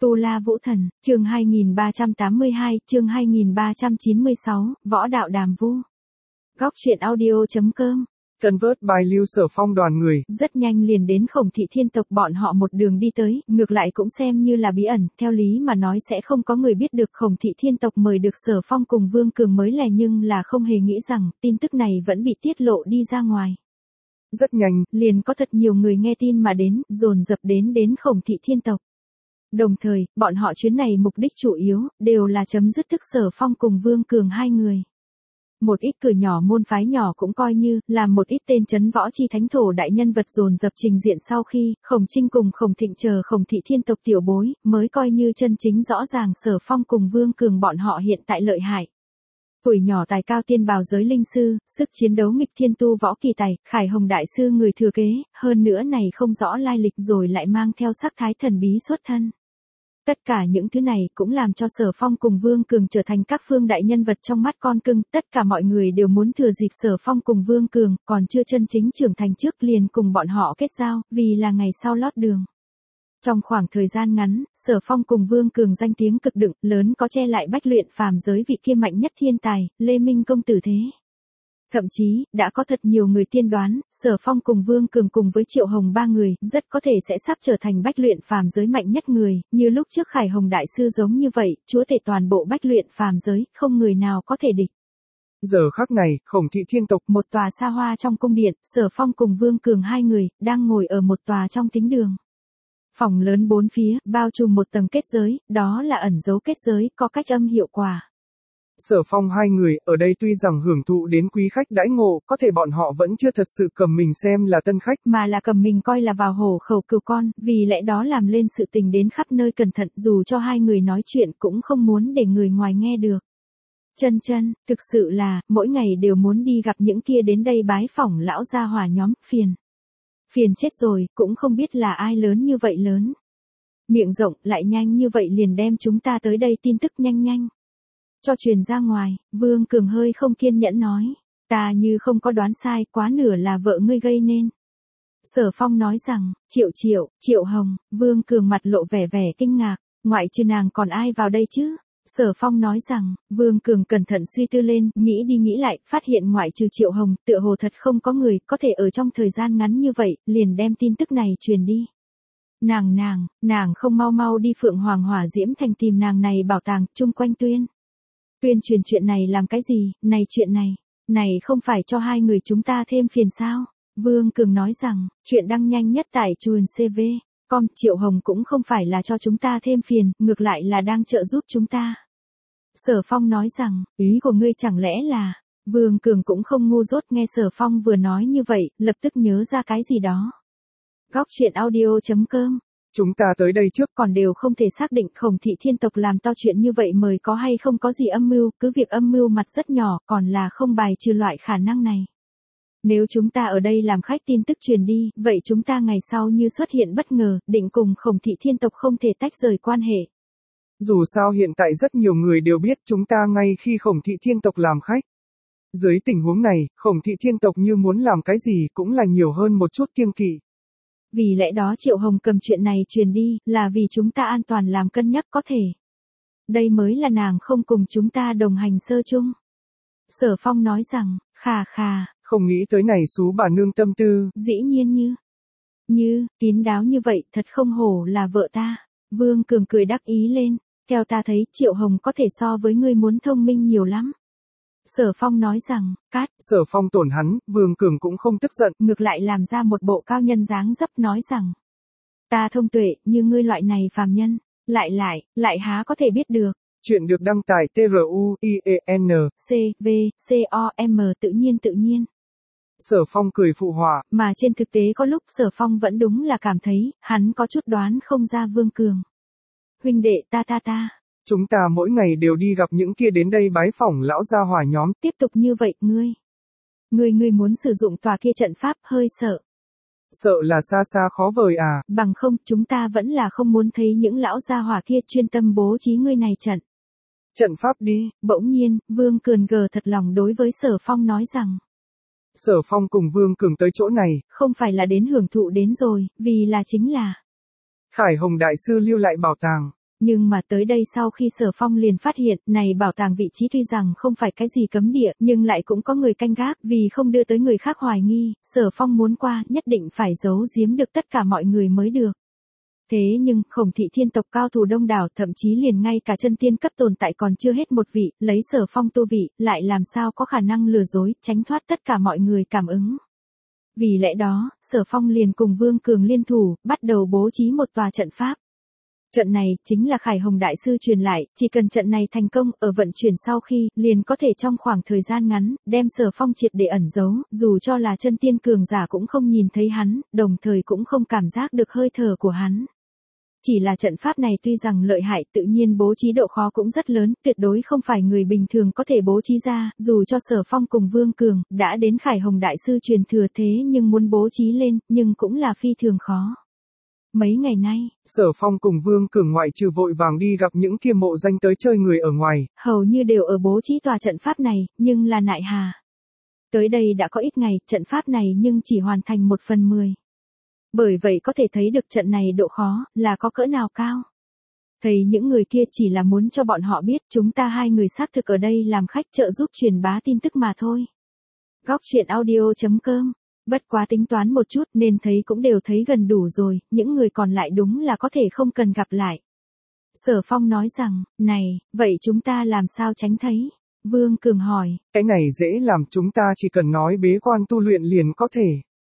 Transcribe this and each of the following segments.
Tu La Vũ Thần, chương 2382, chương 2396, Võ Đạo Đàm Vu. Góc truyện audio.com. Convert by Lưu Sở Phong đoàn người. Rất nhanh liền đến Khổng Thị Thiên tộc, bọn họ một đường đi tới, ngược lại cũng xem như là bí ẩn, theo lý mà nói sẽ không có người biết được Khổng Thị Thiên tộc mời được Sở Phong cùng Vương Cường mới là, nhưng là không hề nghĩ rằng tin tức này vẫn bị tiết lộ đi ra ngoài. Rất nhanh, liền có thật nhiều người nghe tin mà đến, dồn dập đến Khổng Thị Thiên tộc. Đồng thời, bọn họ chuyến này mục đích chủ yếu, đều là chấm dứt thức Sở Phong cùng Vương Cường hai người. Một ít cửa nhỏ môn phái nhỏ cũng coi như, làm một ít tên chấn võ chi thánh thổ đại nhân vật dồn dập trình diện sau khi, Khổng Trinh cùng Khổng Thịnh chờ Khổng Thị Thiên tộc tiểu bối, mới coi như chân chính rõ ràng Sở Phong cùng Vương Cường bọn họ hiện tại lợi hại. Tuổi nhỏ tài cao tiên bào giới linh sư, sức chiến đấu nghịch thiên tu võ kỳ tài, Khải Hồng đại sư người thừa kế, hơn nữa này không rõ lai lịch rồi lại mang theo sắc thái thần bí xuất thân. Tất cả những thứ này cũng làm cho Sở Phong cùng Vương Cường trở thành các phương đại nhân vật trong mắt con cưng, tất cả mọi người đều muốn thừa dịp Sở Phong cùng Vương Cường còn chưa chân chính trưởng thành trước liền cùng bọn họ kết giao, vì là ngày sau lót đường. Trong khoảng thời gian ngắn, Sở Phong cùng Vương Cường danh tiếng cực đựng, lớn có che lại bách luyện phàm giới vị kia mạnh nhất thiên tài, Lê Minh công tử thế. Thậm chí, đã có thật nhiều người tiên đoán, Sở Phong cùng Vương Cường cùng với Triệu Hồng ba người, rất có thể sẽ sắp trở thành bách luyện phàm giới mạnh nhất người, như lúc trước Khải Hồng đại sư giống như vậy, chúa tể toàn bộ bách luyện phàm giới, không người nào có thể địch. Giờ khắc này, Khổng Thị Thiên tộc, một tòa xa hoa trong cung điện, Sở Phong cùng Vương Cường hai người, đang ngồi ở một tòa trong thính đường. Phòng lớn bốn phía, bao trùm một tầng kết giới, đó là ẩn dấu kết giới, có cách âm hiệu quả. Sở Phong hai người, ở đây tuy rằng hưởng thụ đến quý khách đãi ngộ, có thể bọn họ vẫn chưa thật sự cầm mình xem là tân khách, mà là cầm mình coi là vào hổ khẩu cừu con, vì lẽ đó làm lên sự tình đến khắp nơi cẩn thận, dù cho hai người nói chuyện cũng không muốn để người ngoài nghe được. Chân, thực sự là, mỗi ngày đều muốn đi gặp những kia đến đây bái phỏng lão gia hỏa nhóm, phiền chết rồi, cũng không biết là ai lớn như vậy lớn. Miệng rộng, lại nhanh như vậy liền đem chúng ta tới đây tin tức nhanh cho truyền ra ngoài. Vương Cường hơi không kiên nhẫn nói, ta như không có đoán sai, quá nửa là vợ ngươi gây nên. Sở Phong nói rằng, Triệu Hồng. Vương Cường mặt lộ vẻ kinh ngạc, ngoại trừ nàng còn ai vào đây chứ? Sở Phong nói rằng, Vương Cường cẩn thận suy tư lên, nghĩ đi nghĩ lại, phát hiện ngoại trừ Triệu Hồng, tựa hồ thật không có người có thể ở trong thời gian ngắn như vậy, liền đem tin tức này truyền đi. Nàng không mau đi Phượng Hoàng Hỏa Diễm Thành tìm nàng này bảo tàng, chung quanh tuyên truyền chuyện này làm cái gì, chuyện này không phải cho hai người chúng ta thêm phiền sao? Vương Cường nói rằng, chuyện đăng nhanh nhất tại chuồn CV. Triệu Hồng cũng không phải là cho chúng ta thêm phiền, ngược lại là đang trợ giúp chúng ta. Sở Phong nói rằng, ý của ngươi chẳng lẽ là... Vương Cường cũng không ngu dốt, nghe Sở Phong vừa nói như vậy, lập tức nhớ ra cái gì đó. Góc truyện audio.com. Chúng ta tới đây trước còn đều không thể xác định Khổng Thị Thiên tộc làm to chuyện như vậy mời có hay không có gì âm mưu, cứ việc âm mưu mặt rất nhỏ, còn là không bài trừ loại khả năng này. Nếu chúng ta ở đây làm khách tin tức truyền đi, vậy chúng ta ngày sau như xuất hiện bất ngờ, định cùng Khổng Thị Thiên tộc không thể tách rời quan hệ. Dù sao hiện tại rất nhiều người đều biết chúng ta ngay khi Khổng Thị Thiên tộc làm khách. Dưới tình huống này, Khổng Thị Thiên tộc như muốn làm cái gì cũng là nhiều hơn một chút kiêng kỵ. Vì lẽ đó Triệu Hồng cầm chuyện này truyền đi, là vì chúng ta an toàn làm cân nhắc có thể. Đây mới là nàng không cùng chúng ta đồng hành sơ chung. Sở Phong nói rằng, khà. Không nghĩ tới này xú bà nương tâm tư. Dĩ nhiên như, kín đáo như vậy, thật không hổ là vợ ta. Vương Cường cười đắc ý lên, theo ta thấy Triệu Hồng có thể so với ngươi muốn thông minh nhiều lắm. Sở Phong nói rằng, Sở Phong tổn hắn, Vương Cường cũng không tức giận, ngược lại làm ra một bộ cao nhân dáng dấp nói rằng, ta thông tuệ, như ngươi loại này phàm nhân, lại há có thể biết được. Chuyện được đăng tải TRUIEN CVCOM tự nhiên. Sở Phong cười phụ họa, mà trên thực tế có lúc Sở Phong vẫn đúng là cảm thấy, hắn có chút đoán không ra Vương Cường. Huynh đệ ta. Chúng ta mỗi ngày đều đi gặp những kia đến đây bái phỏng lão gia hỏa nhóm. Tiếp tục như vậy, ngươi muốn sử dụng tòa kia trận pháp, hơi sợ. Sợ là xa khó vời à. Bằng không, chúng ta vẫn là không muốn thấy những lão gia hỏa kia chuyên tâm bố trí ngươi này Trận pháp đi. Bỗng nhiên, Vương Cường gờ thật lòng đối với Sở Phong nói rằng. Sở Phong cùng Vương Cường tới chỗ này. Không phải là đến hưởng thụ đến rồi, vì là chính là. Khải Hồng đại sư lưu lại bảo tàng. Nhưng mà tới đây sau khi Sở Phong liền phát hiện, này bảo tàng vị trí tuy rằng không phải cái gì cấm địa, nhưng lại cũng có người canh gác, vì không đưa tới người khác hoài nghi, Sở Phong muốn qua, nhất định phải giấu giếm được tất cả mọi người mới được. Thế nhưng, Khổng Thị Thiên tộc cao thủ đông đảo, thậm chí liền ngay cả chân tiên cấp tồn tại còn chưa hết một vị, lấy Sở Phong tu vị, lại làm sao có khả năng lừa dối, tránh thoát tất cả mọi người cảm ứng. Vì lẽ đó, Sở Phong liền cùng Vương Cường liên thủ, bắt đầu bố trí một tòa trận pháp. Trận này, chính là Khải Hồng Đại Sư truyền lại, chỉ cần trận này thành công, ở vận chuyển sau khi, liền có thể trong khoảng thời gian ngắn, đem Sở Phong triệt để ẩn giấu, dù cho là chân tiên cường giả cũng không nhìn thấy hắn, đồng thời cũng không cảm giác được hơi thở của hắn. Chỉ là trận pháp này tuy rằng lợi hại, tự nhiên bố trí độ khó cũng rất lớn, tuyệt đối không phải người bình thường có thể bố trí ra, dù cho Sở Phong cùng Vương Cường, đã đến Khải Hồng Đại Sư truyền thừa thế nhưng muốn bố trí lên, nhưng cũng là phi thường khó. Mấy ngày nay, Sở Phong cùng Vương Cường ngoại trừ vội vàng đi gặp những kia mộ danh tới chơi người ở ngoài, hầu như đều ở bố trí tòa trận pháp này, nhưng là nại hà. Tới đây đã có ít ngày, trận pháp này nhưng chỉ hoàn thành 1/10. Bởi vậy có thể thấy được trận này độ khó, là có cỡ nào cao. Thấy những người kia chỉ là muốn cho bọn họ biết chúng ta hai người xác thực ở đây làm khách trợ giúp truyền bá tin tức mà thôi. Góc truyện audio.com. Bất quá tính toán một chút nên thấy cũng đều thấy gần đủ rồi, những người còn lại đúng là có thể không cần gặp lại. Sở Phong nói rằng, này, vậy chúng ta làm sao tránh thấy? Vương Cường hỏi. Cái này dễ làm, chúng ta chỉ cần nói bế quan tu luyện liền có thể.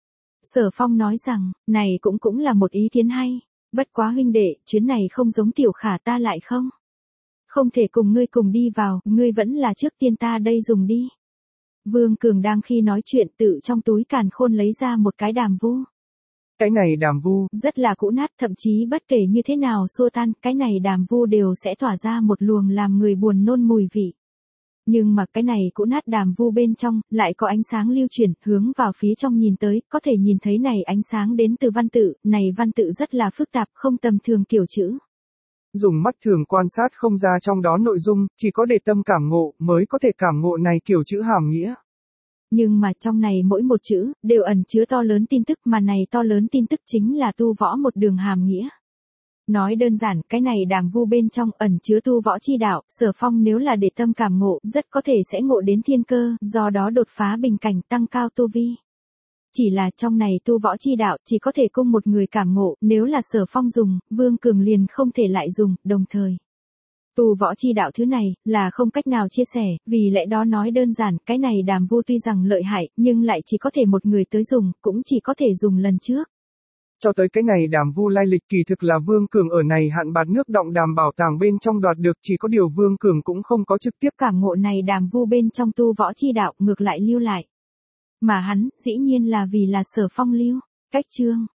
Sở Phong nói rằng, này cũng là một ý kiến hay. Bất quá huynh đệ, chuyến này không giống Tiểu Khả ta lại không? Không thể cùng ngươi cùng đi vào, ngươi vẫn là trước tiên ta đây dùng đi. Vương Cường đang khi nói chuyện tự trong túi càn khôn lấy ra một cái đàm vu. Cái này đàm vu, rất là cũ nát, thậm chí bất kể như thế nào xua tan, cái này đàm vu đều sẽ tỏa ra một luồng làm người buồn nôn mùi vị. Nhưng mà cái này cũ nát đàm vu bên trong, lại có ánh sáng lưu chuyển, hướng vào phía trong nhìn tới, có thể nhìn thấy này ánh sáng đến từ văn tự, này văn tự rất là phức tạp, không tầm thường kiểu chữ. Dùng mắt thường quan sát không ra trong đó nội dung, chỉ có để tâm cảm ngộ, mới có thể cảm ngộ này kiểu chữ hàm nghĩa. Nhưng mà trong này mỗi một chữ, đều ẩn chứa to lớn tin tức, mà này to lớn tin tức chính là tu võ một đường hàm nghĩa. Nói đơn giản, cái này đàm vu bên trong ẩn chứa tu võ chi đạo, Sở Phong nếu là để tâm cảm ngộ, rất có thể sẽ ngộ đến thiên cơ, do đó đột phá bình cảnh tăng cao tu vi. Chỉ là trong này tu võ chi đạo, chỉ có thể cung một người cảm ngộ, nếu là Sở Phong dùng, Vương Cường liền không thể lại dùng, đồng thời. Tu võ chi đạo thứ này, là không cách nào chia sẻ, vì lẽ đó nói đơn giản, cái này đàm vu tuy rằng lợi hại, nhưng lại chỉ có thể một người tới dùng, cũng chỉ có thể dùng lần trước. Cho tới cái này đàm vu lai lịch kỳ thực là Vương Cường ở này hạn bạt nước động đàm bảo tàng bên trong đoạt được, chỉ có điều Vương Cường cũng không có trực tiếp cảm ngộ này đàm vu bên trong tu võ chi đạo, ngược lại lưu lại. Mà hắn, dĩ nhiên là vì là Sở Phong lưu. Cách chương